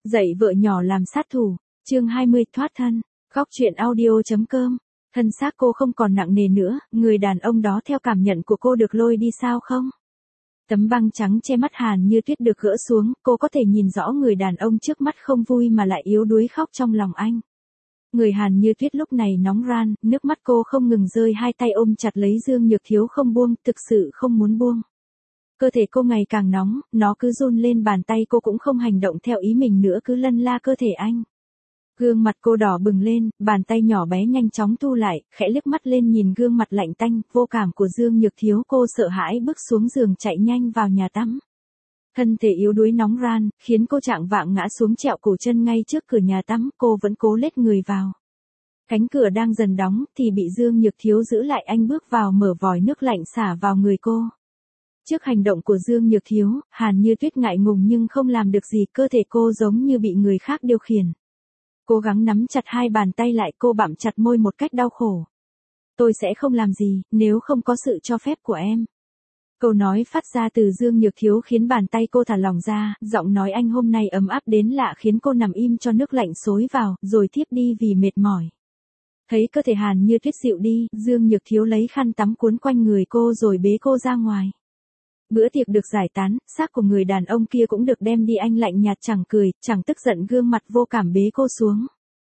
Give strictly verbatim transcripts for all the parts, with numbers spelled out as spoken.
Dạy vợ nhỏ làm sát thủ, chương hai mươi thoát thân, góc truyện audio.com. Thân xác cô không còn nặng nề nữa, người đàn ông đó theo cảm nhận của cô được lôi đi sao không? Tấm băng trắng che mắt Hàn Như Tuyết được gỡ xuống, cô có thể nhìn rõ người đàn ông trước mắt không vui mà lại yếu đuối khóc trong lòng anh. Người Hàn Như Tuyết lúc này nóng ran, nước mắt cô không ngừng rơi, hai tay ôm chặt lấy Dương Nhược Thiếu không buông, thực sự không muốn buông. Cơ thể cô ngày càng nóng, nó cứ run lên, bàn tay cô cũng không hành động theo ý mình nữa, cứ lân la cơ thể anh. Gương mặt cô đỏ bừng lên, bàn tay nhỏ bé nhanh chóng thu lại, khẽ liếc mắt lên nhìn gương mặt lạnh tanh, vô cảm của Dương Nhược Thiếu, cô sợ hãi bước xuống giường chạy nhanh vào nhà tắm. Thân thể yếu đuối nóng ran, khiến cô trạng vạng ngã xuống trẹo cổ chân ngay trước cửa nhà tắm, cô vẫn cố lết người vào. Cánh cửa đang dần đóng, thì bị Dương Nhược Thiếu giữ lại, anh bước vào mở vòi nước lạnh xả vào người cô. Trước hành động của Dương Nhược Thiếu, Hàn Như Tuyết ngại ngùng nhưng không làm được gì, cơ thể cô giống như bị người khác điều khiển. Cố gắng nắm chặt hai bàn tay lại, cô bặm chặt môi một cách đau khổ. Tôi sẽ không làm gì, nếu không có sự cho phép của em. Câu nói phát ra từ Dương Nhược Thiếu khiến bàn tay cô thả lỏng ra, giọng nói anh hôm nay ấm áp đến lạ khiến cô nằm im cho nước lạnh xối vào, rồi thiếp đi vì mệt mỏi. Thấy cơ thể Hàn Như Tuyết dịu đi, Dương Nhược Thiếu lấy khăn tắm cuốn quanh người cô rồi bế cô ra ngoài. Bữa tiệc được giải tán, xác của người đàn ông kia cũng được đem đi, anh lạnh nhạt chẳng cười, chẳng tức giận, gương mặt vô cảm bế cô xuống.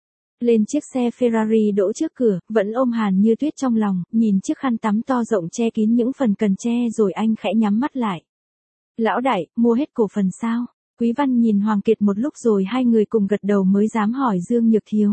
Lên chiếc xe Ferrari đỗ trước cửa, vẫn ôm Hàn Như Tuyết trong lòng, nhìn chiếc khăn tắm to rộng che kín những phần cần che rồi anh khẽ nhắm mắt lại. Lão đại, mua hết cổ phần sao? Quý Văn nhìn Hoàng Kiệt một lúc rồi hai người cùng gật đầu mới dám hỏi Dương Nhược Thiếu.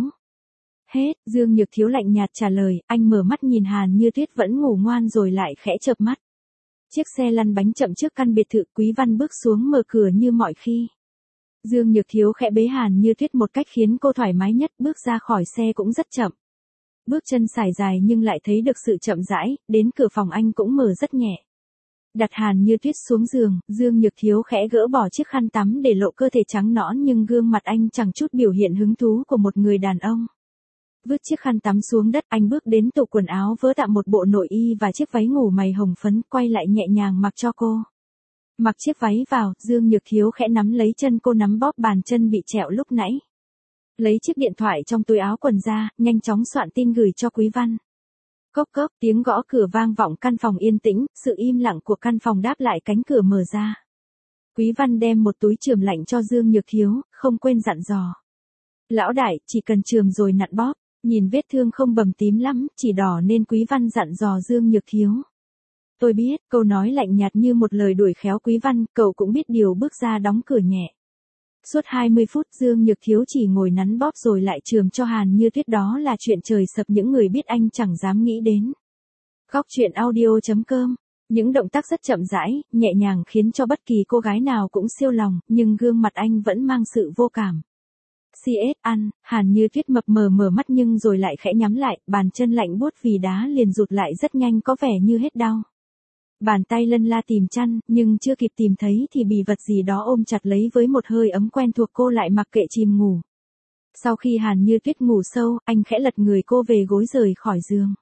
Hết, Dương Nhược Thiếu lạnh nhạt trả lời, anh mở mắt nhìn Hàn Như Tuyết vẫn ngủ ngoan rồi lại khẽ chợp mắt. Chiếc xe lăn bánh chậm trước căn biệt thự, Quý Văn bước xuống mở cửa như mọi khi. Dương Nhược Thiếu khẽ bế Hàn Như Tuyết một cách khiến cô thoải mái nhất, bước ra khỏi xe cũng rất chậm. Bước chân sải dài nhưng lại thấy được sự chậm rãi, đến cửa phòng anh cũng mở rất nhẹ. Đặt Hàn Như Tuyết xuống giường, Dương Nhược Thiếu khẽ gỡ bỏ chiếc khăn tắm để lộ cơ thể trắng nõn, nhưng gương mặt anh chẳng chút biểu hiện hứng thú của một người đàn ông. Vứt chiếc khăn tắm xuống đất, anh bước đến tủ quần áo vớ tạm một bộ nội y và chiếc váy ngủ mày hồng phấn, quay lại nhẹ nhàng mặc cho cô. Mặc chiếc váy vào, Dương Nhược Thiếu khẽ nắm lấy chân cô, nắm bóp bàn chân bị trẹo lúc nãy. Lấy chiếc điện thoại trong túi áo quần ra, nhanh chóng soạn tin gửi cho Quý Văn. Cốc cốc, tiếng gõ cửa vang vọng căn phòng yên tĩnh, sự im lặng của căn phòng đáp lại cánh cửa mở ra. Quý Văn đem một túi chườm lạnh cho Dương Nhược Thiếu, không quên dặn dò. Lão đại, chỉ cần chườm rồi nặn bóp. Nhìn vết thương không bầm tím lắm, chỉ đỏ nên Quý Văn dặn dò Dương Nhược Thiếu. Tôi biết, câu nói lạnh nhạt như một lời đuổi khéo Quý Văn, cậu cũng biết điều, bước ra đóng cửa nhẹ. Suốt hai mươi phút Dương Nhược Thiếu chỉ ngồi nắn bóp rồi lại chườm cho Hàn Như Tuyết, đó là chuyện trời sập, những người biết anh chẳng dám nghĩ đến. Góc truyện audio.com. Những động tác rất chậm rãi, nhẹ nhàng khiến cho bất kỳ cô gái nào cũng siêu lòng, nhưng gương mặt anh vẫn mang sự vô cảm. xê ét ăn, Hàn Như Tuyết mập mờ mở mắt nhưng rồi lại khẽ nhắm lại, bàn chân lạnh buốt vì đá liền rụt lại rất nhanh, có vẻ như hết đau. Bàn tay lân la tìm chăn, nhưng chưa kịp tìm thấy thì bị vật gì đó ôm chặt lấy, với một hơi ấm quen thuộc cô lại mặc kệ chìm ngủ. Sau khi Hàn Như Tuyết ngủ sâu, anh khẽ lật người cô về gối rời khỏi giường.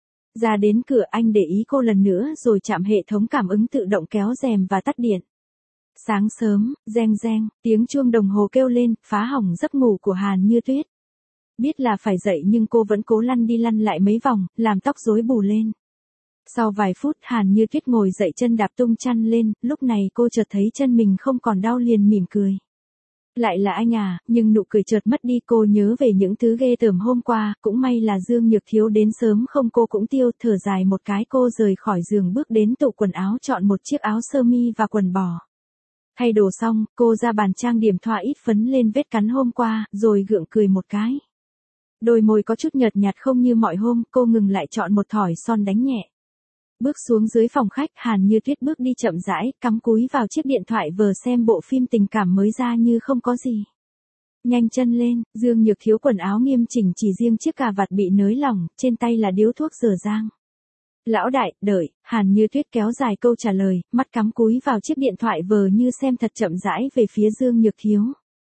Ra đến cửa anh để ý cô lần nữa rồi chạm hệ thống cảm ứng tự động kéo rèm và tắt điện. Sáng sớm, reng reng, tiếng chuông đồng hồ kêu lên, phá hỏng giấc ngủ của Hàn Như Tuyết. Biết là phải dậy nhưng cô vẫn cố lăn đi lăn lại mấy vòng, làm tóc rối bù lên. Sau vài phút Hàn Như Tuyết ngồi dậy, chân đạp tung chăn lên, lúc này cô chợt thấy chân mình không còn đau liền mỉm cười. Lại là anh à, nhưng nụ cười chợt mất đi, cô nhớ về những thứ ghê tởm hôm qua, cũng may là Dương Nhược Thiếu đến sớm không cô cũng tiêu, thở dài một cái cô rời khỏi giường bước đến tủ quần áo chọn một chiếc áo sơ mi và quần bò. Thay đồ xong, cô ra bàn trang điểm thoa ít phấn lên vết cắn hôm qua, rồi gượng cười một cái. Đôi môi có chút nhợt nhạt không như mọi hôm, cô ngừng lại chọn một thỏi son đánh nhẹ. Bước xuống dưới phòng khách, Hàn Như Tuyết bước đi chậm rãi, cắm cúi vào chiếc điện thoại vờ xem bộ phim tình cảm mới ra như không có gì. Nhanh chân lên, Dương Nhược Thiếu quần áo nghiêm chỉnh, chỉ riêng chiếc cà vạt bị nới lỏng, trên tay là điếu thuốc dở dang. Lão đại, đợi, Hàn Như Tuyết kéo dài câu trả lời, mắt cắm cúi vào chiếc điện thoại vờ như xem thật chậm rãi về phía Dương Nhược Thiếu.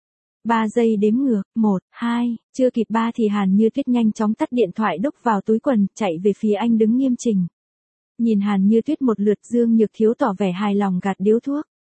Ba giây đếm ngược, một, hai, chưa kịp ba thì Hàn Như Tuyết nhanh chóng tắt điện thoại, đúc vào túi quần, chạy về phía anh đứng nghiêm chỉnh. Nhìn Hàn Như Tuyết một lượt, Dương Nhược Thiếu tỏ vẻ hài lòng gạt điếu thuốc.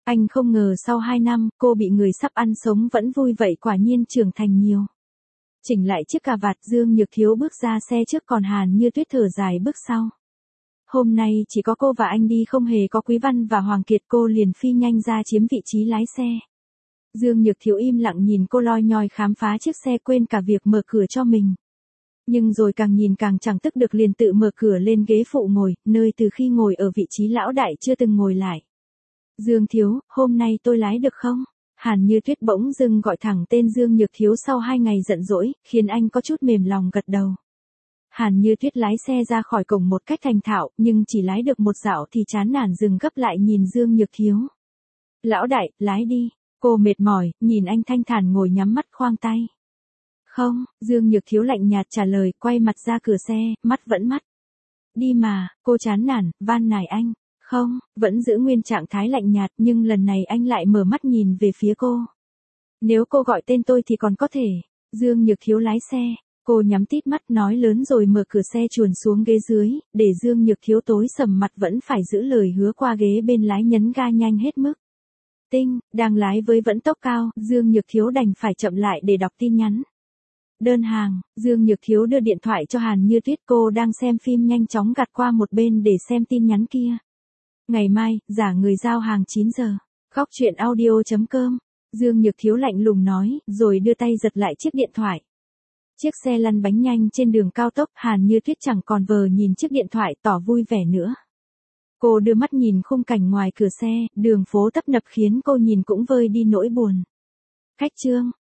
Anh không ngờ sau hai năm, cô bị người sắp ăn sống vẫn vui vậy, quả nhiên trưởng thành nhiều. Chỉnh lại chiếc cà vạt, Dương Nhược Thiếu bước ra xe trước, còn Hàn Như Tuyết thở dài bước sau. Hôm nay chỉ có cô và anh đi, không hề có Quý Văn và Hoàng Kiệt, cô liền phi nhanh ra chiếm vị trí lái xe. Dương Nhược Thiếu im lặng nhìn cô loi nhoi khám phá chiếc xe, quên cả việc mở cửa cho mình. Nhưng rồi càng nhìn càng chẳng tức được, liền tự mở cửa lên ghế phụ ngồi, nơi từ khi ngồi ở vị trí lão đại chưa từng ngồi lại. Dương Thiếu, hôm nay tôi lái được không? Hàn Như Tuyết bỗng dưng gọi thẳng tên Dương Nhược Thiếu sau hai ngày giận dỗi, khiến anh có chút mềm lòng gật đầu. Hàn Như Tuyết lái xe ra khỏi cổng một cách thành thạo, nhưng chỉ lái được một dạo thì chán nản dừng gấp lại nhìn Dương Nhược Thiếu. Lão đại, lái đi. Cô mệt mỏi, nhìn anh thanh thản ngồi nhắm mắt khoang tay. Không, Dương Nhược Thiếu lạnh nhạt trả lời, quay mặt ra cửa xe, mắt vẫn mắt. Đi mà, cô chán nản, van nài anh. Không, vẫn giữ nguyên trạng thái lạnh nhạt, nhưng lần này anh lại mở mắt nhìn về phía cô. Nếu cô gọi tên tôi thì còn có thể. Dương Nhược Thiếu lái xe, cô nhắm tít mắt nói lớn rồi mở cửa xe chuồn xuống ghế dưới, để Dương Nhược Thiếu tối sầm mặt vẫn phải giữ lời hứa, qua ghế bên lái nhấn ga nhanh hết mức. Tinh, đang lái với vẫn tốc cao, Dương Nhược Thiếu đành phải chậm lại để đọc tin nhắn. Đơn hàng, Dương Nhược Thiếu đưa điện thoại cho Hàn Như Tuyết, cô đang xem phim nhanh chóng gạt qua một bên để xem tin nhắn kia. Ngày mai, giả người giao hàng chín giờ. Khóc chuyện audio chấm com. Dương Nhược Thiếu lạnh lùng nói, rồi đưa tay giật lại chiếc điện thoại. Chiếc xe lăn bánh nhanh trên đường cao tốc, Hàn Như Tuyết chẳng còn vờ nhìn chiếc điện thoại tỏ vui vẻ nữa. Cô đưa mắt nhìn khung cảnh ngoài cửa xe, đường phố tấp nập khiến cô nhìn cũng vơi đi nỗi buồn. Khách trương,